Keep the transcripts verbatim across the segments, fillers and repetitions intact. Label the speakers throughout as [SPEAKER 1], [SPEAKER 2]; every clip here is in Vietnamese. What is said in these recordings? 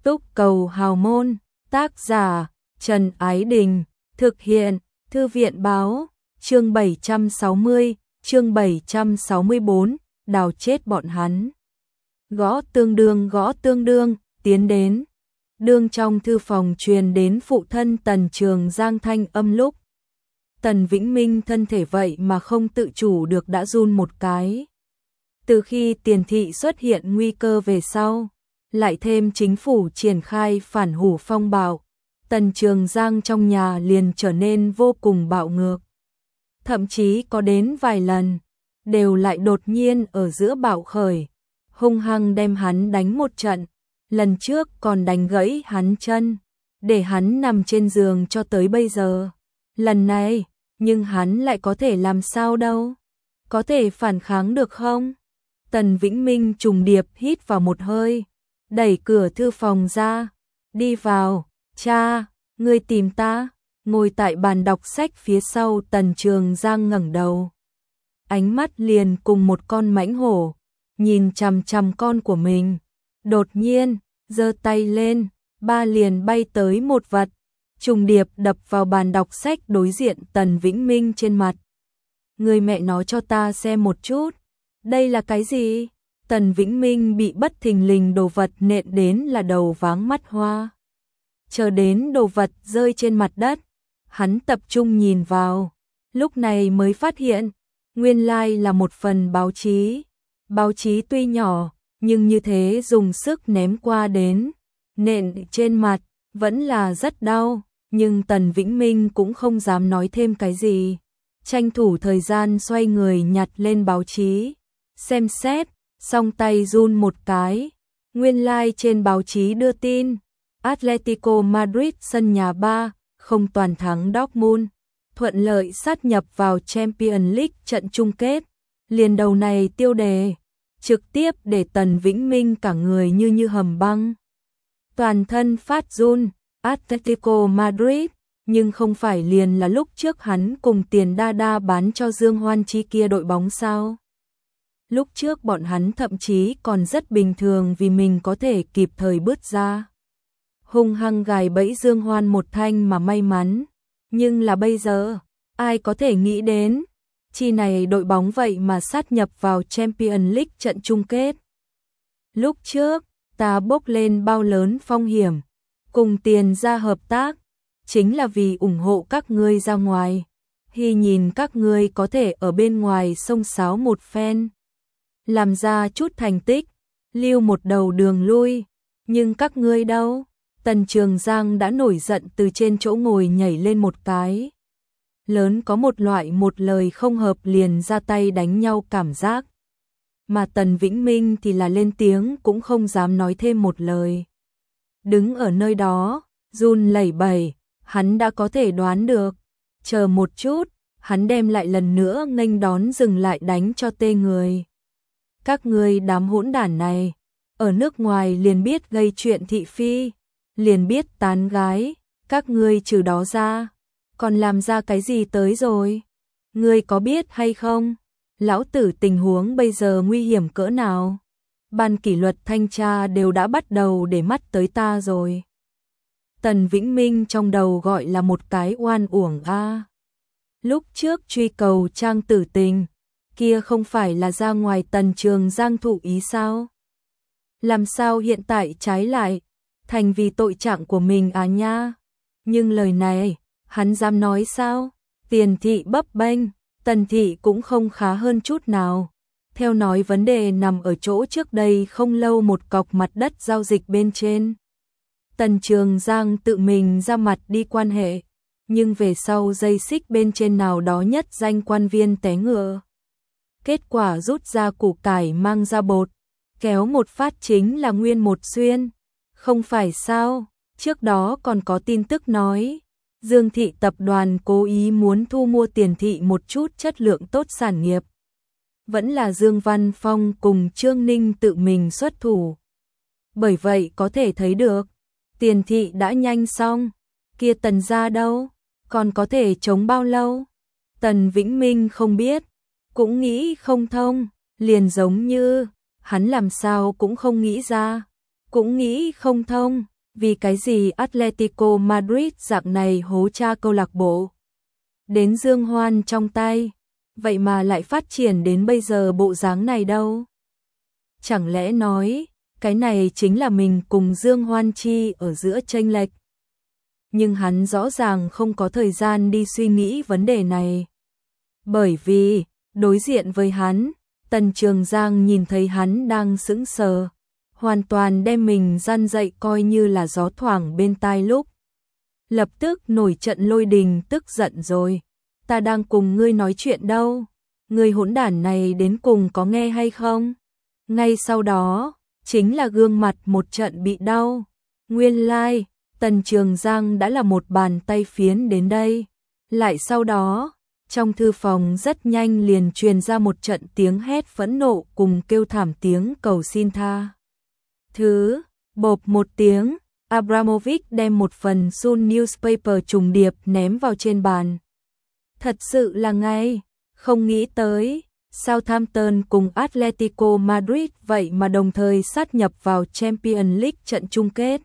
[SPEAKER 1] Túc Cầu Hào Môn, tác giả Trần Ái Đình, thực hiện Thư viện Báo, chương bảy trăm sáu mươi, chương bảy trăm sáu mươi tư, đào chết bọn hắn. Gõ tương đương gõ tương đương, tiến đến. Đương trong thư phòng truyền đến phụ thân Tần Trường Giang thanh âm lúc. Tần Vĩnh Minh thân thể vậy mà không tự chủ được đã run một cái. Từ khi Tiền thị xuất hiện nguy cơ về sau, lại thêm chính phủ triển khai phản hủ phong bạo, Tần Trường Giang trong nhà liền trở nên vô cùng bạo ngược. Thậm chí có đến vài lần, đều lại đột nhiên ở giữa bạo khởi, hung hăng đem hắn đánh một trận, lần trước còn đánh gãy hắn chân, để hắn nằm trên giường cho tới bây giờ. Lần này, nhưng hắn lại có thể làm sao đâu? Có thể phản kháng được không? Tần Vĩnh Minh trùng điệp hít vào một hơi, đẩy cửa thư phòng ra, đi vào. Cha, ngươi tìm ta? Ngồi tại bàn đọc sách phía sau Tần Trường Giang ngẩng đầu, ánh mắt liền cùng một con mãnh hổ, nhìn chằm chằm con của mình. Đột nhiên, giơ tay lên, ba liền bay tới một vật, trùng điệp đập vào bàn đọc sách đối diện Tần Vĩnh Minh trên mặt. Người mẹ nói cho ta xem một chút, đây là cái gì? Tần Vĩnh Minh bị bất thình lình đồ vật nện đến là đầu váng mắt hoa. Chờ đến đồ vật rơi trên mặt đất, hắn tập trung nhìn vào, lúc này mới phát hiện, nguyên lai là một phần báo chí. Báo chí tuy nhỏ, nhưng như thế dùng sức ném qua đến, nện trên mặt, vẫn là rất đau, nhưng Tần Vĩnh Minh cũng không dám nói thêm cái gì. Tranh thủ thời gian xoay người nhặt lên báo chí, xem xét, song tay run một cái, nguyên lai trên báo chí đưa tin, Atletico Madrid sân nhà ba không toàn thắng Dortmund, thuận lợi sát nhập vào Champions League trận chung kết. Liền đầu này tiêu đề, trực tiếp để Tần Vĩnh Minh cả người như như hầm băng. Toàn thân phát run, Atletico Madrid, nhưng không phải liền là lúc trước hắn cùng Tiền Đa Đa bán cho Dương Hoan Chi kia đội bóng sao? Lúc trước bọn hắn thậm chí còn rất bình thường vì mình có thể kịp thời bứt ra. Hung hăng gài bẫy Dương Hoan một thanh mà may mắn. Nhưng là bây giờ, ai có thể nghĩ đến, chi này đội bóng vậy mà sát nhập vào Champions League trận chung kết. Lúc trước, ta bốc lên bao lớn phong hiểm, cùng Tiền ra hợp tác, chính là vì ủng hộ các ngươi ra ngoài, hy nhìn các ngươi có thể ở bên ngoài xông xáo một phen, làm ra chút thành tích, lưu một đầu đường lui, nhưng các ngươi đâu? Tần Trường Giang đã nổi giận từ trên chỗ ngồi nhảy lên một cái. Lớn có một loại một lời không hợp liền ra tay đánh nhau cảm giác. Mà Tần Vĩnh Minh thì là lên tiếng cũng không dám nói thêm một lời. Đứng ở nơi đó, run lẩy bẩy, hắn đã có thể đoán được. Chờ một chút, hắn đem lại lần nữa nghênh đón dừng lại đánh cho tê người. Các ngươi đám hỗn đản này, ở nước ngoài liền biết gây chuyện thị phi, liền biết tán gái, các ngươi trừ đó ra, còn làm ra cái gì tới rồi? Ngươi có biết hay không? Lão tử tình huống bây giờ nguy hiểm cỡ nào? Ban kỷ luật thanh tra đều đã bắt đầu để mắt tới ta rồi. Tần Vĩnh Minh trong đầu gọi là một cái oan uổng a. Lúc trước truy cầu Trang Tử Tình, kia không phải là ra ngoài Tần Trường Giang thụ ý sao? Làm sao hiện tại trái lại, thành vì tội trạng của mình à nha? Nhưng lời này, hắn dám nói sao? Tiền thị bấp bênh, Tần thị cũng không khá hơn chút nào. Theo nói vấn đề nằm ở chỗ trước đây không lâu một cọc mặt đất giao dịch bên trên. Tần Trường Giang tự mình ra mặt đi quan hệ, nhưng về sau dây xích bên trên nào đó nhất danh quan viên té ngựa. Kết quả rút ra củ cải mang ra bột, kéo một phát chính là nguyên một xuyên. Không phải sao, trước đó còn có tin tức nói, Dương thị tập đoàn cố ý muốn thu mua Tiền thị một chút chất lượng tốt sản nghiệp. Vẫn là Dương Văn Phong cùng Trương Ninh tự mình xuất thủ. Bởi vậy có thể thấy được, Tiền thị đã nhanh xong, kia Tần gia đâu, còn có thể chống bao lâu? Tần Vĩnh Minh không biết, cũng nghĩ không thông, liền giống như, hắn làm sao cũng không nghĩ ra, cũng nghĩ không thông, Vì cái gì Atletico Madrid dạng này hố cha câu lạc bộ đến Dương Hoan trong tay, vậy mà lại phát triển đến bây giờ bộ dáng này đâu? Chẳng lẽ nói, cái này chính là mình cùng Dương Hoan Chi ở giữa chênh lệch? Nhưng hắn rõ ràng không có thời gian đi suy nghĩ vấn đề này. Bởi vì, đối diện với hắn, Tần Trường Giang nhìn thấy hắn đang sững sờ, hoàn toàn đem mình răn dậy coi như là gió thoảng bên tai lúc. Lập tức nổi trận lôi đình tức giận rồi. Ta đang cùng ngươi nói chuyện đâu, ngươi hỗn đản này đến cùng có nghe hay không? Ngay sau đó, chính là gương mặt một trận bị đau. Nguyên lai, like, Tần Trường Giang đã là một bàn tay phiến đến đây. Lại sau đó, trong thư phòng rất nhanh liền truyền ra một trận tiếng hét phẫn nộ cùng kêu thảm tiếng cầu xin tha thứ. Bộp một tiếng, Abramovich đem một phần Sun Newspaper trùng điệp ném vào trên bàn. Thật sự là ngay, không nghĩ tới, Southampton cùng Atletico Madrid vậy mà đồng thời sát nhập vào Champions League trận chung kết.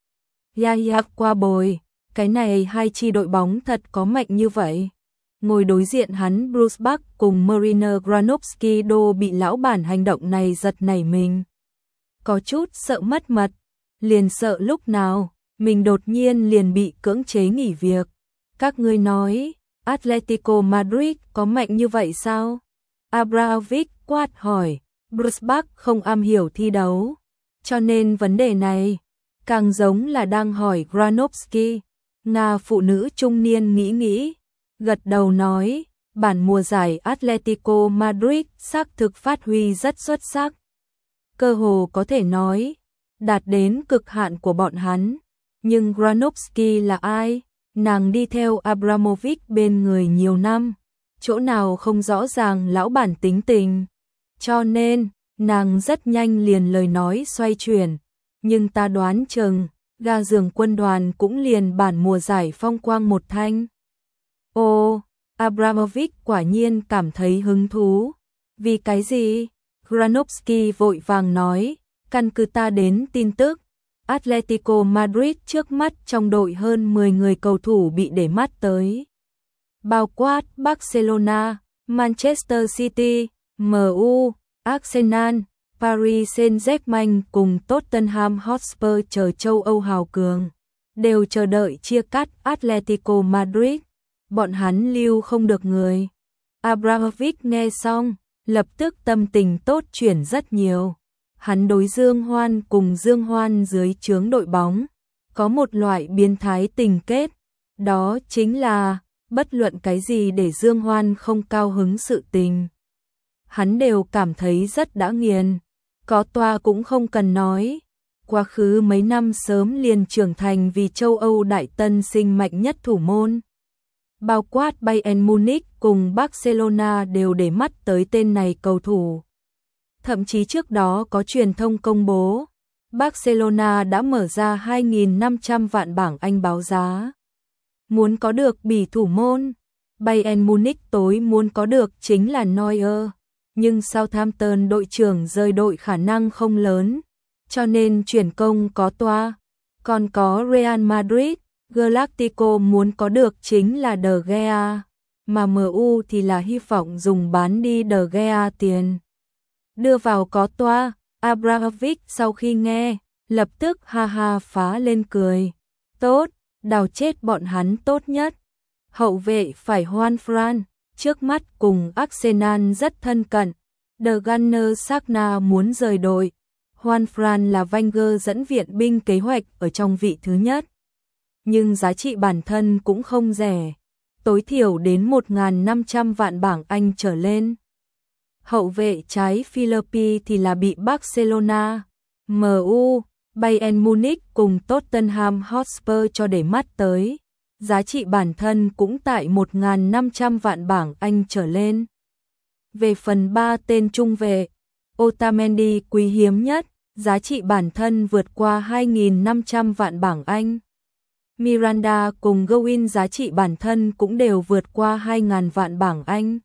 [SPEAKER 1] Yaya qua bồi, cái này hai chi đội bóng thật có mạnh như vậy. Ngồi đối diện hắn Bruce Buck cùng Mariner Granovsky đô bị lão bản hành động này giật nảy mình. Có chút sợ mất mật, liền sợ lúc nào, mình đột nhiên liền bị cưỡng chế nghỉ việc. Các ngươi nói, Atletico Madrid có mạnh như vậy sao? Abramovich quát hỏi, Bruce Buck không am hiểu thi đấu, cho nên vấn đề này càng giống là đang hỏi Granovsky. Nga phụ nữ trung niên nghĩ nghĩ, gật đầu nói, bản mùa giải Atletico Madrid xác thực phát huy rất xuất sắc. Cơ hồ có thể nói, đạt đến cực hạn của bọn hắn. Nhưng Granovsky là ai? Nàng đi theo Abramovich bên người nhiều năm, chỗ nào không rõ ràng lão bản tính tình. Cho nên, nàng rất nhanh liền lời nói xoay chuyển. Nhưng ta đoán chừng, ga giường quân đoàn cũng liền bản mùa giải phong quang một thanh. Ồ, Abramovich quả nhiên cảm thấy hứng thú. Vì cái gì? Granovsky vội vàng nói, căn cứ ta đến tin tức, Atletico Madrid trước mắt trong đội hơn mười người cầu thủ bị để mắt tới. Bao quát Barcelona, Manchester City, em u, Arsenal, Paris Saint-Germain cùng Tottenham Hotspur chờ châu Âu hào cường, đều chờ đợi chia cắt Atletico Madrid. Bọn hắn lưu không được người. Abramovich nghe xong, lập tức tâm tình tốt chuyển rất nhiều. Hắn đối Dương Hoan cùng Dương Hoan dưới trướng đội bóng, có một loại biến thái tình kết, đó chính là, bất luận cái gì để Dương Hoan không cao hứng sự tình. Hắn đều cảm thấy rất đã nghiền, có toa cũng không cần nói. Quá khứ mấy năm sớm liền trưởng thành vì châu Âu đại tân sinh mạnh nhất thủ môn. Bao quát Bayern Munich cùng Barcelona đều để mắt tới tên này cầu thủ. Thậm chí trước đó có truyền thông công bố, Barcelona đã mở ra hai nghìn năm trăm vạn bảng Anh báo giá. Muốn có được bỉ thủ môn, Bayern Munich tối muốn có được chính là Neuer, nhưng Southampton đội trưởng rời đội khả năng không lớn, cho nên chuyển công có toa. Còn có Real Madrid, Galactico muốn có được chính là De Gea, mà em u thì là hy vọng dùng bán đi De Gea tiền. Đưa vào có toa, Abramovich sau khi nghe, lập tức ha ha phá lên cười. Tốt, đào chết bọn hắn tốt nhất. Hậu vệ phải Juan Fran, trước mắt cùng Arsenal rất thân cận. The Gunner Sagna muốn rời đội. Juan Fran là Wenger dẫn viện binh kế hoạch ở trong vị thứ nhất. Nhưng giá trị bản thân cũng không rẻ, tối thiểu đến một nghìn năm trăm vạn bảng Anh trở lên. Hậu vệ trái Philippi thì là bị Barcelona, em u, Bayern Munich cùng Tottenham Hotspur cho để mắt tới. Giá trị bản thân cũng tại một nghìn năm trăm vạn bảng Anh trở lên. Về phần ba tên trung vệ, Otamendi quý hiếm nhất, giá trị bản thân vượt qua hai nghìn năm trăm vạn bảng Anh. Miranda cùng Gowin giá trị bản thân cũng đều vượt qua hai nghìn vạn bảng Anh.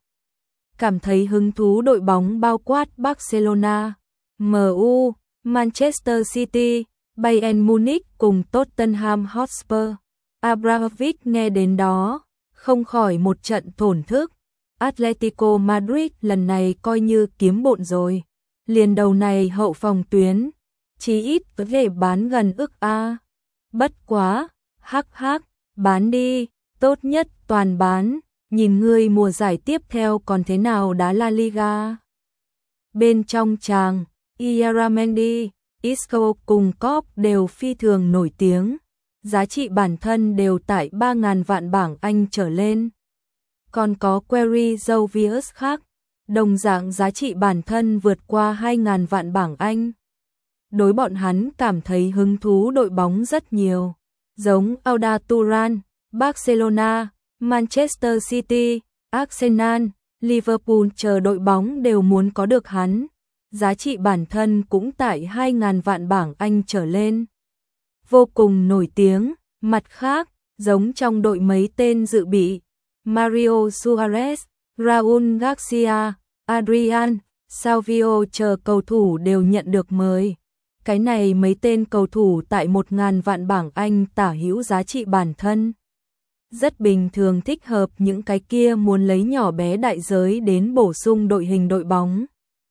[SPEAKER 1] Cảm thấy hứng thú đội bóng bao quát Barcelona, em u, Manchester City, Bayern Munich cùng Tottenham Hotspur. Abramovich nghe đến đó, không khỏi một trận thổn thức. Atletico Madrid lần này coi như kiếm bộn rồi. Liền đầu này hậu phòng tuyến, chí ít có thể bán gần ức A. Bất quá, hắc hắc, bán đi, tốt nhất toàn bán, nhìn ngươi mùa giải tiếp theo còn thế nào đá La Liga. Bên trong tràng, Ieramendi, Isco cùng Klopp đều phi thường nổi tiếng, giá trị bản thân đều tại ba nghìn vạn bảng Anh trở lên. Còn có Query Jovius khác, đồng dạng giá trị bản thân vượt qua hai nghìn vạn bảng Anh. Đối bọn hắn cảm thấy hứng thú đội bóng rất nhiều, giống Arda Turan, Barcelona, Manchester City, Arsenal, Liverpool chờ đội bóng đều muốn có được hắn. Giá trị bản thân cũng tại hai nghìn vạn bảng Anh trở lên. Vô cùng nổi tiếng, mặt khác, giống trong đội mấy tên dự bị, Mario Suarez, Raúl Garcia, Adrian, Salvio chờ cầu thủ đều nhận được mời. Cái này mấy tên cầu thủ tại một nghìn vạn bảng Anh tả hữu giá trị bản thân. Rất bình thường thích hợp những cái kia muốn lấy nhỏ bé đại giới đến bổ sung đội hình đội bóng.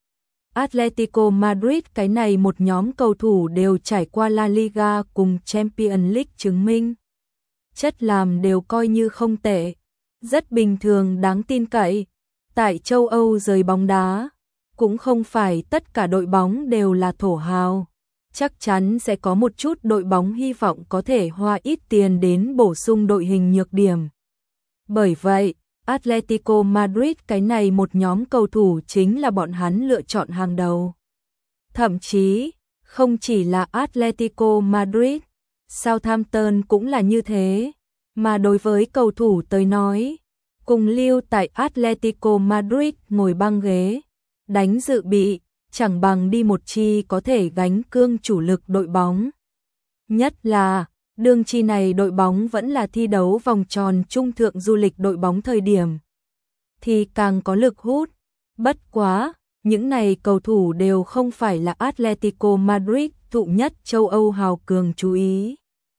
[SPEAKER 1] Atletico Madrid cái này một nhóm cầu thủ đều trải qua La Liga cùng Champions League chứng minh. Chất làm đều coi như không tệ, rất bình thường đáng tin cậy. Tại châu Âu giới bóng đá, cũng không phải tất cả đội bóng đều là thổ hào. Chắc chắn sẽ có một chút đội bóng hy vọng có thể hoa ít tiền đến bổ sung đội hình nhược điểm. Bởi vậy, Atletico Madrid cái này một nhóm cầu thủ chính là bọn hắn lựa chọn hàng đầu. Thậm chí, không chỉ là Atletico Madrid, Southampton cũng là như thế. Mà đối với cầu thủ tới nói, cùng lưu tại Atletico Madrid ngồi băng ghế, đánh dự bị, chẳng bằng đi một chi có thể gánh cương chủ lực đội bóng. Nhất là, đương chi này đội bóng vẫn là thi đấu vòng tròn trung thượng du lịch đội bóng thời điểm, thì càng có lực hút. Bất quá, những này cầu thủ đều không phải là Atletico Madrid thụ nhất châu Âu hào cường chú ý.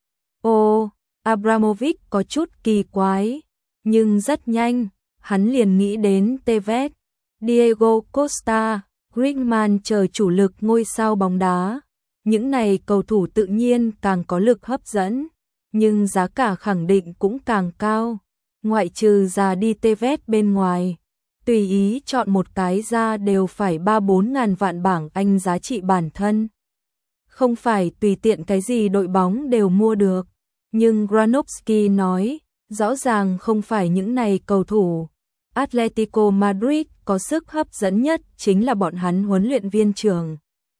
[SPEAKER 1] Ô, Abramovich có chút kỳ quái, nhưng rất nhanh, hắn liền nghĩ đến Tevez, Diego Costa, Griezmann chờ chủ lực ngôi sao bóng đá. Những này cầu thủ tự nhiên càng có lực hấp dẫn, nhưng giá cả khẳng định cũng càng cao. Ngoại trừ ra đi Tevez bên ngoài, tùy ý chọn một cái ra đều phải ba bốn ngàn vạn bảng Anh giá trị bản thân. Không phải tùy tiện cái gì đội bóng đều mua được, nhưng Granovsky nói, rõ ràng không phải những này cầu thủ. Atletico Madrid có sức hấp dẫn nhất chính là bọn hắn huấn luyện viên trưởng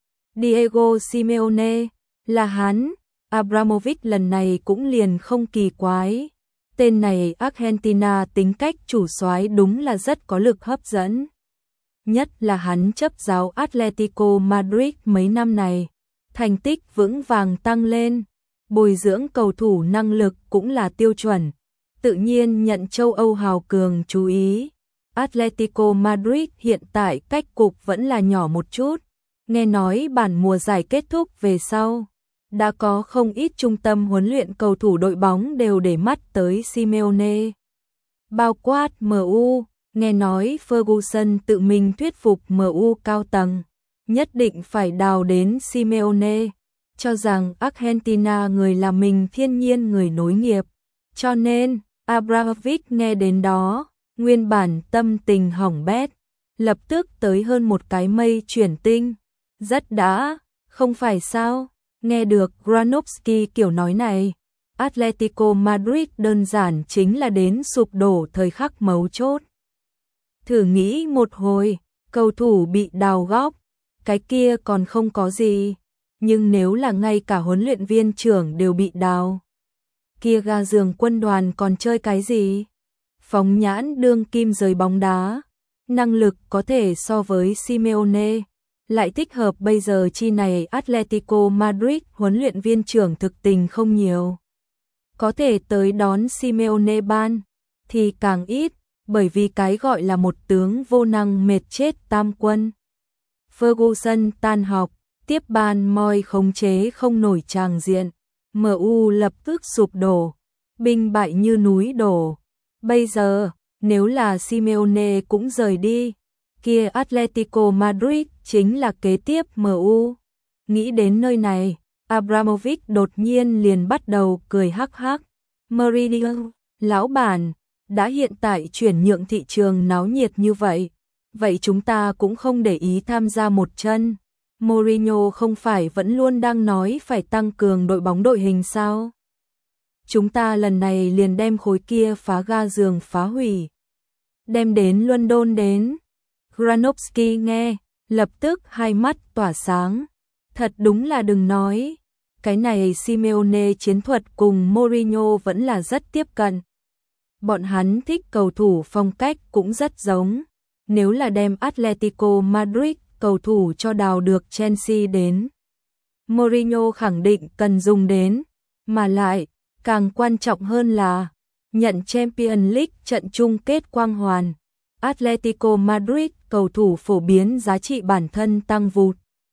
[SPEAKER 1] Diego Simeone, là hắn. Abramovich lần này cũng liền không kỳ quái. Tên này Argentina tính cách chủ soái đúng là rất có lực hấp dẫn. Nhất là hắn chấp giáo Atletico Madrid mấy năm này, thành tích vững vàng tăng lên, bồi dưỡng cầu thủ năng lực cũng là tiêu chuẩn, tự nhiên nhận châu Âu hào cường chú ý. Atletico Madrid hiện tại cách cục vẫn là nhỏ một chút, nghe nói bản mùa giải kết thúc về sau, đã có không ít trung tâm huấn luyện cầu thủ đội bóng đều để mắt tới Simeone. Bao quát em u, nghe nói Ferguson tự mình thuyết phục em u cao tầng, nhất định phải đào đến Simeone, cho rằng Argentina người là mình thiên nhiên người nối nghiệp. Cho nên, Abramovich nghe đến đó, nguyên bản tâm tình hỏng bét, lập tức tới hơn một cái mây chuyển tinh. Rất đã, không phải sao? Nghe được Granovsky kiểu nói này, Atletico Madrid đơn giản chính là đến sụp đổ thời khắc mấu chốt. Thử nghĩ một hồi, cầu thủ bị đào góc, cái kia còn không có gì, nhưng nếu là ngay cả huấn luyện viên trưởng đều bị đào, kia gà giường quân đoàn còn chơi cái gì? Phóng nhãn đương kim giới bóng đá, năng lực có thể so với Simeone, lại thích hợp bây giờ chi này Atletico Madrid huấn luyện viên trưởng thực tình không nhiều. Có thể tới đón Simeone ban, thì càng ít, bởi vì cái gọi là một tướng vô năng mệt chết tam quân. Ferguson tan học, tiếp ban moi khống chế không nổi tràng diện. em u lập tức sụp đổ, binh bại như núi đổ. Bây giờ, nếu là Simeone cũng rời đi, kia Atletico Madrid chính là kế tiếp em u. Nghĩ đến nơi này, Abramovich đột nhiên liền bắt đầu cười hắc hắc. Mourinho, lão bản, đã hiện tại chuyển nhượng thị trường náo nhiệt như vậy, vậy chúng ta cũng không để ý tham gia một chân. Mourinho không phải vẫn luôn đang nói phải tăng cường đội bóng đội hình sao? Chúng ta lần này liền đem khối kia phá ga giường phá hủy. Đem đến London đến. Granovsky nghe, lập tức hai mắt tỏa sáng. Thật đúng là đừng nói. Cái này Simeone chiến thuật cùng Mourinho vẫn là rất tiếp cận. Bọn hắn thích cầu thủ phong cách cũng rất giống. Nếu là đem Atletico Madrid cầu thủ cho đào được Chelsea đến, Mourinho khẳng định cần dùng đến, mà lại, càng quan trọng hơn là nhận Champions League trận chung kết quang hoàn. Atletico Madrid cầu thủ phổ biến giá trị bản thân tăng vụt.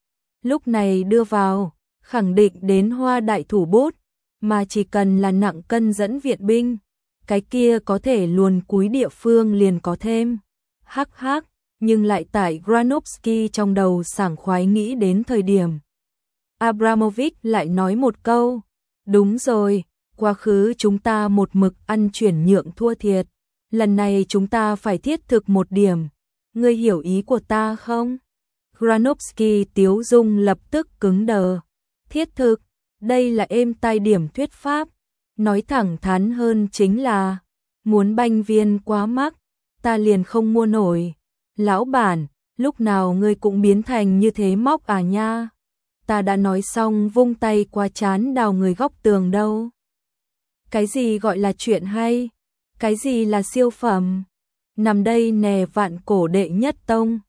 [SPEAKER 1] Lúc này đưa vào, khẳng định đến hoa đại thủ bút, mà chỉ cần là nặng cân dẫn viện binh, cái kia có thể luồn cúi địa phương liền có thêm. Hắc hắc, nhưng lại tại Granovsky trong đầu sảng khoái nghĩ đến thời điểm. Abramovich lại nói một câu, đúng rồi, quá khứ chúng ta một mực ăn chuyển nhượng thua thiệt, lần này chúng ta phải thiết thực một điểm, ngươi hiểu ý của ta không? Granovsky tiếu dung lập tức cứng đờ. Thiết thực, đây là êm tai điểm thuyết pháp, nói thẳng thắn hơn chính là, muốn banh viên quá mắc, ta liền không mua nổi. Lão bản, lúc nào ngươi cũng biến thành như thế móc à nha? Ta đã nói xong vung tay qua chán đào người góc tường đâu. Cái gì gọi là chuyện hay? Cái gì là siêu phẩm? Nằm đây nè vạn cổ đệ nhất tông,